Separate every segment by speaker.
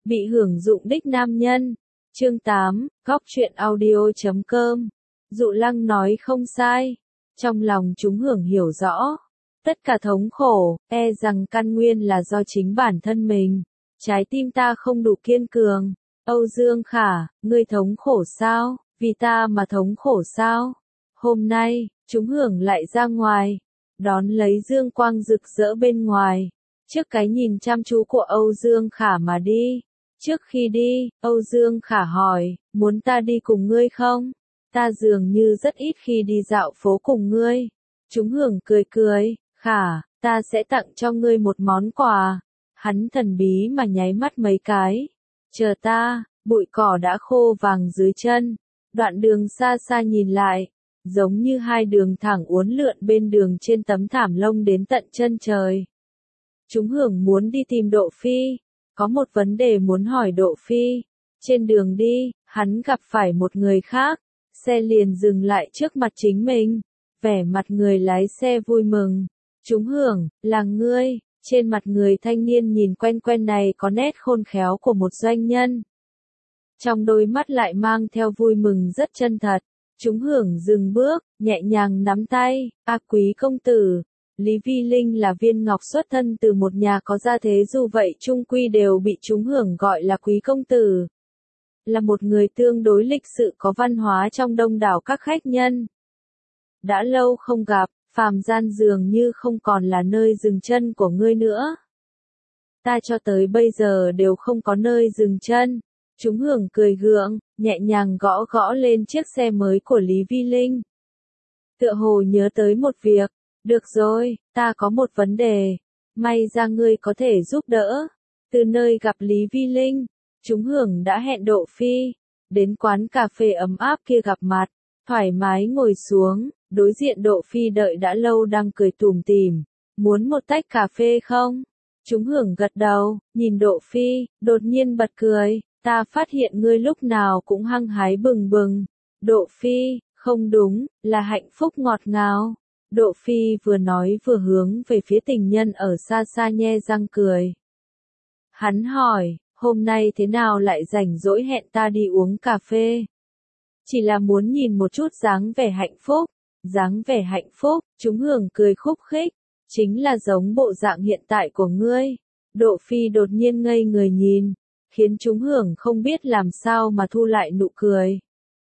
Speaker 1: Bị hưởng dụng đích nam nhân. Chương 8, góc truyện audio.com. Dụ Lăng nói không sai. Trong lòng chúng hưởng hiểu rõ. Tất cả thống khổ, e rằng căn nguyên là do chính bản thân mình. Trái tim ta không đủ kiên cường. Âu Dương Khả, ngươi thống khổ sao? Vì ta mà thống khổ sao? Hôm nay, chúng hưởng lại ra ngoài. Đón lấy dương quang rực rỡ bên ngoài. Trước cái nhìn chăm chú của Âu Dương Khả mà đi. Trước khi đi, Âu Dương Khả hỏi, muốn ta đi cùng ngươi không? Ta dường như rất ít khi đi dạo phố cùng ngươi. Chúng hưởng cười cười, Khả, ta sẽ tặng cho ngươi một món quà. Hắn thần bí mà nháy mắt mấy cái. Chờ ta, bụi cỏ đã khô vàng dưới chân. Đoạn đường xa xa nhìn lại, giống như hai đường thẳng uốn lượn bên đường trên tấm thảm lông đến tận chân trời. Chúng hưởng muốn đi tìm Độ Phi. Có một vấn đề muốn hỏi Độ Phi. Trên đường đi, hắn gặp phải một người khác. Xe liền dừng lại trước mặt chính mình. Vẻ mặt người lái xe vui mừng. Chúng hưởng, là ngươi. Trên mặt người thanh niên nhìn quen quen này có nét khôn khéo của một doanh nhân. Trong đôi mắt lại mang theo vui mừng rất chân thật. Chúng hưởng dừng bước, nhẹ nhàng nắm tay. Quý công tử. Lý Vi Linh là viên ngọc xuất thân từ một nhà có gia thế, dù vậy chung quy đều bị chúng hưởng gọi là quý công tử. Là một người tương đối lịch sự có văn hóa trong đông đảo các khách nhân. Đã lâu không gặp, phàm gian dường như không còn là nơi dừng chân của ngươi nữa. Ta cho tới bây giờ đều không có nơi dừng chân. Chúng hưởng cười gượng, nhẹ nhàng gõ gõ lên chiếc xe mới của Lý Vi Linh. Tựa hồ nhớ tới một việc. Được rồi, ta có một vấn đề. May ra ngươi có thể giúp đỡ. Từ nơi gặp Lý Vi Linh, chúng hưởng đã hẹn Độ Phi. Đến quán cà phê ấm áp kia gặp mặt. Thoải mái ngồi xuống. Đối diện Độ Phi đợi đã lâu đang cười tủm tỉm. Muốn một tách cà phê không? Chúng hưởng gật đầu, nhìn Độ Phi, đột nhiên bật cười. Ta phát hiện ngươi lúc nào cũng hăng hái bừng bừng. Độ Phi, không đúng, là hạnh phúc ngọt ngào. Độ Phi vừa nói vừa hướng về phía tình nhân ở xa xa nhe răng cười. Hắn hỏi, hôm nay thế nào lại rảnh rỗi hẹn ta đi uống cà phê? Chỉ là muốn nhìn một chút dáng vẻ hạnh phúc. Dáng vẻ hạnh phúc, chúng hưởng cười khúc khích. Chính là giống bộ dạng hiện tại của ngươi. Độ Phi đột nhiên ngây người nhìn. Khiến chúng hưởng không biết làm sao mà thu lại nụ cười.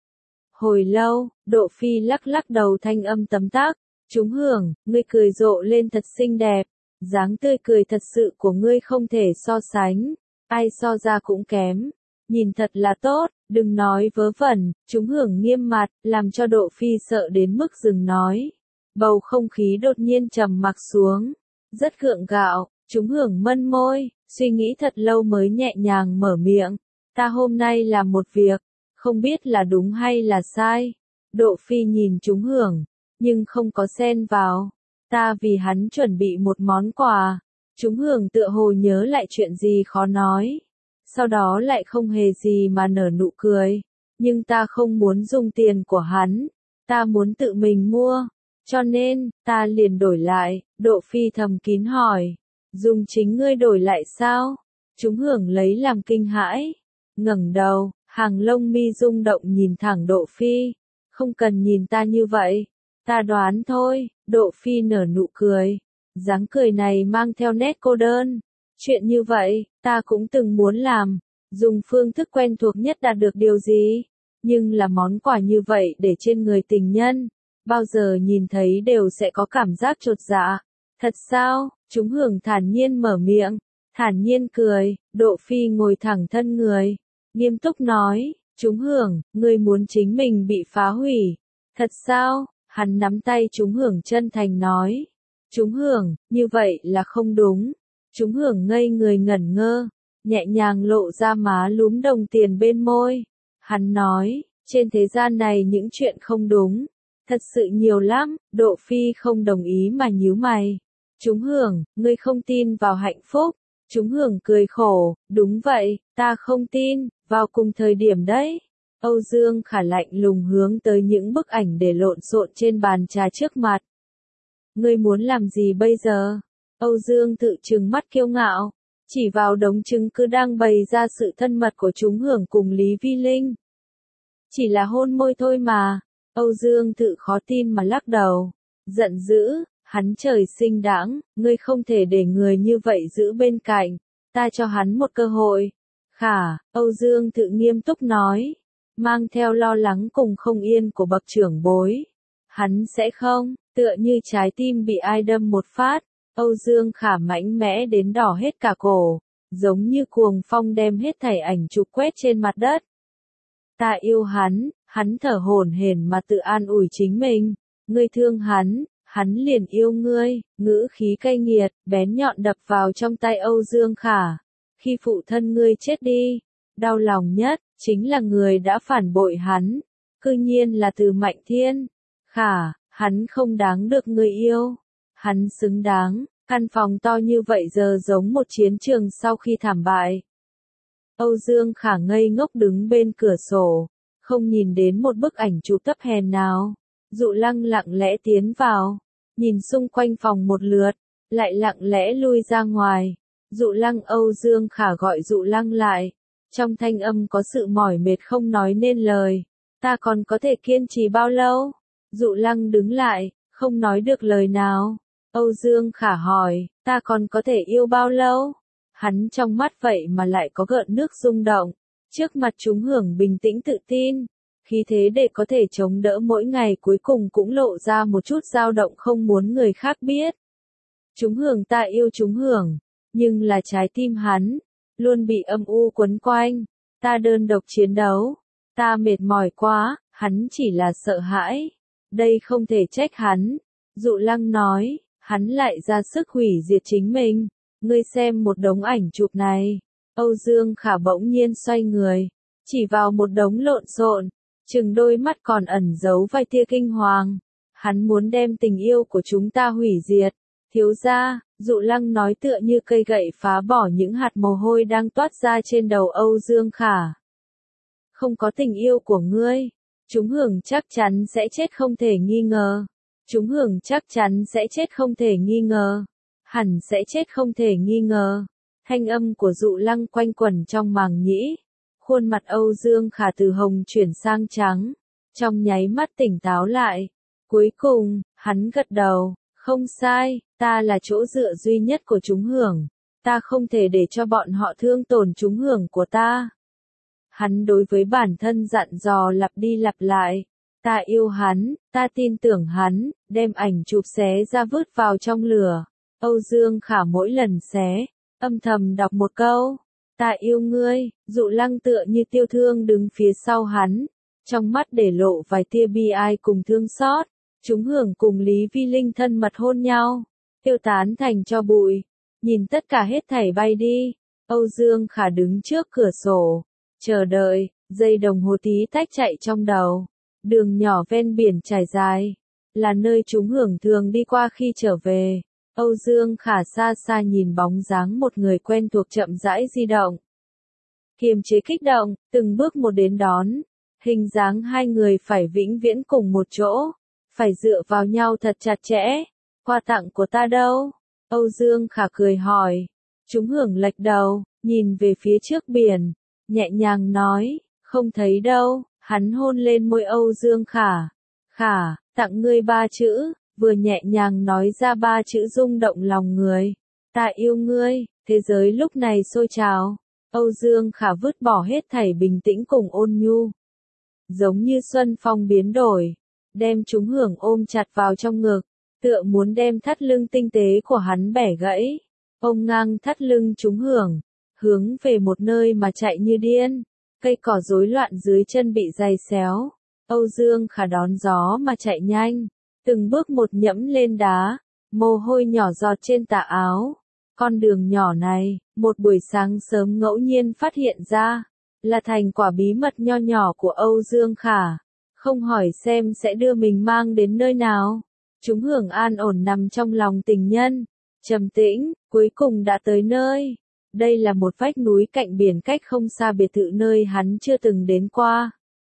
Speaker 1: Hồi lâu, Độ Phi lắc lắc đầu thanh âm tấm tắc. Chúng hưởng, ngươi cười rộ lên thật xinh đẹp. Dáng tươi cười thật sự của ngươi không thể so sánh. Ai so ra cũng kém. Nhìn thật là tốt, đừng nói vớ vẩn. Chúng hưởng nghiêm mặt, làm cho Độ Phi sợ đến mức dừng nói. Bầu không khí đột nhiên trầm mặc xuống. Rất gượng gạo, chúng hưởng mân môi, suy nghĩ thật lâu mới nhẹ nhàng mở miệng. Ta hôm nay làm một việc, không biết là đúng hay là sai. Độ Phi nhìn chúng hưởng, nhưng không có xen vào. Ta vì hắn chuẩn bị một món quà. Chúng hưởng tựa hồ nhớ lại chuyện gì khó nói. Sau đó lại không hề gì mà nở nụ cười. Nhưng ta không muốn dùng tiền của hắn. Ta muốn tự mình mua. Cho nên, ta liền đổi lại. Độ Phi thầm kín hỏi. Dùng chính ngươi đổi lại sao? Chúng hưởng lấy làm kinh hãi. Ngẩng đầu, hàng lông mi rung động nhìn thẳng Độ Phi. Không cần nhìn ta như vậy. Ta đoán thôi. Độ Phi nở nụ cười. Dáng cười này mang theo nét cô đơn. Chuyện như vậy, ta cũng từng muốn làm. Dùng phương thức quen thuộc nhất đạt được điều gì? Nhưng là món quà như vậy để trên người tình nhân. Bao giờ nhìn thấy đều sẽ có cảm giác chột dạ. Thật sao? Chúng hưởng thản nhiên mở miệng. Thản nhiên cười. Độ Phi ngồi thẳng thân người. Nghiêm túc nói. Chúng hưởng, ngươi muốn chính mình bị phá hủy. Thật sao? Hắn nắm tay chúng hưởng chân thành nói. Chúng hưởng, như vậy là không đúng. Chúng hưởng ngây người ngẩn ngơ. Nhẹ nhàng lộ ra má lúm đồng tiền bên môi. Hắn nói, trên thế gian này những chuyện không đúng. Thật sự nhiều lắm. Độ Phi không đồng ý mà nhíu mày. Chúng hưởng, ngươi không tin vào hạnh phúc. Chúng hưởng cười khổ, đúng vậy, ta không tin, vào cùng thời điểm đấy. Âu Dương Khả lạnh lùng hướng tới những bức ảnh để lộn xộn trên bàn trà trước mặt. Ngươi muốn làm gì bây giờ? Âu Dương tự trừng mắt kiêu ngạo. chỉ vào đống chứng cứ đang bày ra sự thân mật của chúng hưởng cùng Lý Vi Linh. Chỉ là hôn môi thôi mà, Âu Dương Tự khó tin mà lắc đầu, giận dữ, hắn trời sinh đãng, ngươi không thể để người như vậy giữ bên cạnh, ta cho hắn một cơ hội. Khả, Âu Dương Tự nghiêm túc nói, mang theo lo lắng cùng không yên của bậc trưởng bối. Hắn sẽ không, tựa như trái tim bị ai đâm một phát, Âu Dương Khả mạnh mẽ đến đỏ hết cả cổ, giống như cuồng phong đem hết thảy ảnh chụp quét trên mặt đất. Ta yêu hắn thở hổn hển mà tự an ủi chính mình, ngươi thương hắn liền yêu ngươi, ngữ khí cay nghiệt, bén nhọn đập vào trong tay Âu Dương Khả. Khi phụ thân ngươi chết đi, đau lòng nhất, chính là người đã phản bội hắn, cư nhiên là Từ Mạnh Thiên. Khả, hắn không đáng được ngươi yêu, hắn xứng đáng, căn phòng to như vậy giờ giống một chiến trường sau khi thảm bại. Âu Dương Khả ngây ngốc đứng bên cửa sổ, không nhìn đến một bức ảnh chụp thấp hèn nào. Dụ Lăng lặng lẽ tiến vào, nhìn xung quanh phòng một lượt, lại lặng lẽ lui ra ngoài. Dụ Lăng Âu Dương Khả gọi Dụ Lăng lại, trong thanh âm có sự mỏi mệt không nói nên lời. Ta còn có thể kiên trì bao lâu? Dụ Lăng đứng lại, không nói được lời nào. Âu Dương Khả hỏi, ta còn có thể yêu bao lâu? Hắn trong mắt vậy mà lại có gợn nước rung động. Trước mặt chúng hưởng bình tĩnh tự tin. Khí thế để có thể chống đỡ mỗi ngày cuối cùng cũng lộ ra một chút dao động không muốn người khác biết. Chúng hưởng ta yêu chúng hưởng, nhưng là trái tim hắn, luôn bị âm u quấn quanh. Ta đơn độc chiến đấu, ta mệt mỏi quá, hắn chỉ là sợ hãi. Đây không thể trách hắn. Dụ Lăng nói, hắn lại ra sức hủy diệt chính mình. Ngươi xem một đống ảnh chụp này. Âu Dương Khả bỗng nhiên xoay người, chỉ vào một đống lộn xộn, chừng đôi mắt còn ẩn giấu vài tia kinh hoàng. Hắn muốn đem tình yêu của chúng ta hủy diệt. Thiếu gia, Dụ Lăng nói tựa như cây gậy phá bỏ những hạt mồ hôi đang toát ra trên đầu Âu Dương Khả. Không có tình yêu của ngươi, chúng hưởng chắc chắn sẽ chết không thể nghi ngờ. Chúng hưởng chắc chắn sẽ chết không thể nghi ngờ. Hẳn sẽ chết không thể nghi ngờ. Thanh âm của Dụ Lăng quanh quẩn trong màng nhĩ. Khuôn mặt Âu Dương Khả từ hồng chuyển sang trắng. Trong nháy mắt tỉnh táo lại. Cuối cùng, hắn gật đầu. Không sai, ta là chỗ dựa duy nhất của chúng hưởng. Ta không thể để cho bọn họ thương tổn chúng hưởng của ta. Hắn đối với bản thân dặn dò lặp đi lặp lại. Ta yêu hắn, ta tin tưởng hắn, đem ảnh chụp xé ra vứt vào trong lửa. Âu Dương Khả mỗi lần xé, âm thầm đọc một câu. Ta yêu ngươi. Dụ Lăng tựa như tiêu thương đứng phía sau hắn. Trong mắt để lộ vài tia bi ai cùng thương xót. Chúng hưởng cùng Lý Vi Linh thân mật hôn nhau, tiêu tán thành tro bụi, nhìn tất cả hết thảy bay đi. Âu Dương Khả đứng trước cửa sổ, chờ đợi, giây đồng hồ tí tách chạy trong đầu. Đường nhỏ ven biển trải dài, là nơi chúng hưởng thường đi qua khi trở về. Âu Dương Khả xa xa nhìn bóng dáng một người quen thuộc chậm rãi di động. Kiềm chế kích động, từng bước một đến đón. Hình dáng hai người phải vĩnh viễn cùng một chỗ. Phải dựa vào nhau thật chặt chẽ. Quà tặng của ta đâu? Âu Dương Khả cười hỏi. Chúng hưởng lệch đầu, nhìn về phía trước biển, nhẹ nhàng nói, không thấy đâu. Hắn hôn lên môi Âu Dương Khả. Khả, tặng ngươi 3 chữ, vừa nhẹ nhàng nói ra 3 chữ rung động lòng người. Ta yêu ngươi. Thế giới lúc này sôi trào. Âu Dương Khả vứt bỏ hết thảy bình tĩnh cùng ôn nhu. Giống như xuân phong biến đổi. Đem chúng hưởng ôm chặt vào trong ngực, tựa muốn đem thắt lưng tinh tế của hắn bẻ gãy. Ôm ngang thắt lưng chúng hưởng, hướng về một nơi mà chạy như điên. Cây cỏ rối loạn dưới chân bị giày xéo. Âu Dương Khả đón gió mà chạy nhanh, từng bước một nhẫm lên đá, mồ hôi nhỏ giọt trên tà áo. Con đường nhỏ này, một buổi sáng sớm ngẫu nhiên phát hiện ra, là thành quả bí mật nho nhỏ của Âu Dương Khả. Không hỏi xem sẽ đưa mình mang đến nơi nào. Chúng hưởng an ổn nằm trong lòng tình nhân. Trầm tĩnh, cuối cùng đã tới nơi. Đây là một vách núi cạnh biển cách không xa biệt thự nơi hắn chưa từng đến qua.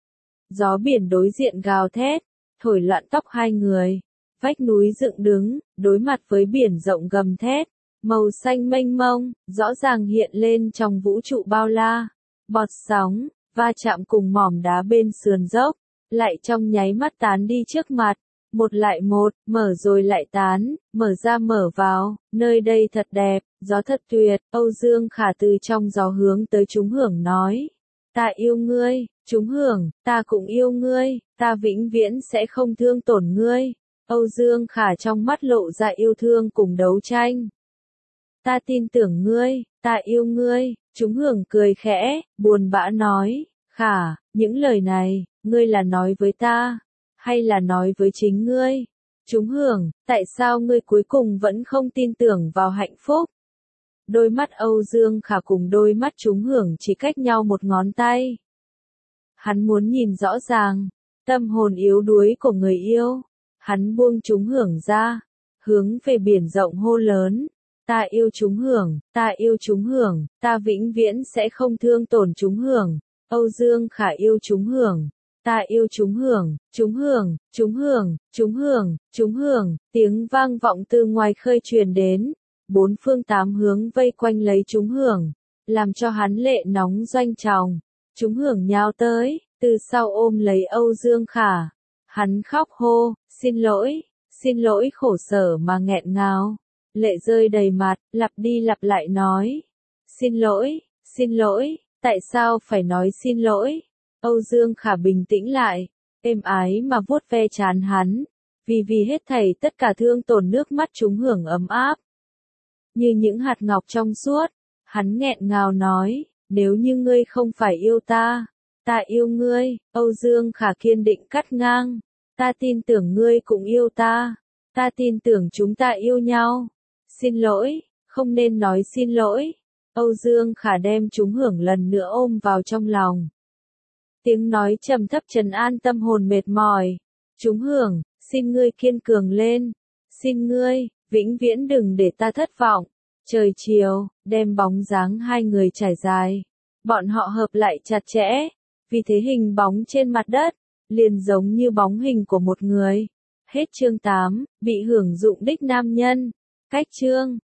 Speaker 1: Gió biển đối diện gào thét, thổi loạn tóc hai người. Vách núi dựng đứng, đối mặt với biển rộng gầm thét. màu xanh mênh mông, rõ ràng hiện lên trong vũ trụ bao la. Bọt sóng, va chạm cùng mỏm đá bên sườn dốc, lại trong nháy mắt tán đi trước mặt. Một lại một, mở rồi lại tán, mở ra mở vào, nơi đây thật đẹp, gió thật tuyệt. Âu Dương Khả từ trong gió hướng tới Trúng Hưởng nói. Ta yêu ngươi, Trúng Hưởng, ta cũng yêu ngươi, ta vĩnh viễn sẽ không thương tổn ngươi. Âu Dương Khả trong mắt lộ ra yêu thương cùng đấu tranh. Ta tin tưởng ngươi, ta yêu ngươi. Trúng Hưởng cười khẽ, buồn bã nói. Khả, những lời này, ngươi là nói với ta, hay là nói với chính ngươi? Trúng Hưởng, tại sao ngươi cuối cùng vẫn không tin tưởng vào hạnh phúc? Đôi mắt Âu Dương Khả cùng đôi mắt Trúng Hưởng chỉ cách nhau một ngón tay. Hắn muốn nhìn rõ ràng tâm hồn yếu đuối của người yêu. Hắn buông Trúng Hưởng ra, hướng về biển rộng hô lớn. Ta yêu Trúng Hưởng, ta yêu Trúng Hưởng, ta vĩnh viễn sẽ không thương tổn Trúng Hưởng. Âu Dương Khả yêu Trúng Hưởng. Ta yêu Trúng Hưởng, Trúng Hưởng, Trúng Hưởng, Trúng Hưởng, Trúng Hưởng. Tiếng vang vọng từ ngoài khơi truyền đến. Bốn phương tám hướng vây quanh lấy Trúng Hưởng, làm cho hắn lệ nóng doanh tròng. Trúng Hưởng nhào tới, từ sau ôm lấy Âu Dương Khả. Hắn khóc hô, xin lỗi khổ sở mà nghẹn ngào. Lệ rơi đầy mặt, lặp đi lặp lại nói. Xin lỗi, tại sao phải nói xin lỗi? Âu Dương Khả bình tĩnh lại, êm ái mà vuốt ve trán hắn. Vì hết thảy tất cả thương tổn nước mắt Trúng Hưởng ấm áp. Như những hạt ngọc trong suốt, hắn nghẹn ngào nói, nếu như ngươi không phải yêu ta, ta yêu ngươi. Âu Dương Khả kiên định cắt ngang, ta tin tưởng ngươi cũng yêu ta, ta tin tưởng chúng ta yêu nhau. Xin lỗi, không nên nói xin lỗi. Âu Dương Khả đem Trúng Hưởng lần nữa ôm vào trong lòng. Tiếng nói trầm thấp trấn an tâm hồn mệt mỏi. Trúng Hưởng, xin ngươi kiên cường lên. Xin ngươi, vĩnh viễn đừng để ta thất vọng. Trời chiều, đem bóng dáng hai người trải dài. Bọn họ hợp lại chặt chẽ. Vì thế hình bóng trên mặt đất, liền giống như bóng hình của một người. Hết chương 8, bị hưởng dụng đích nam nhân. Cách chương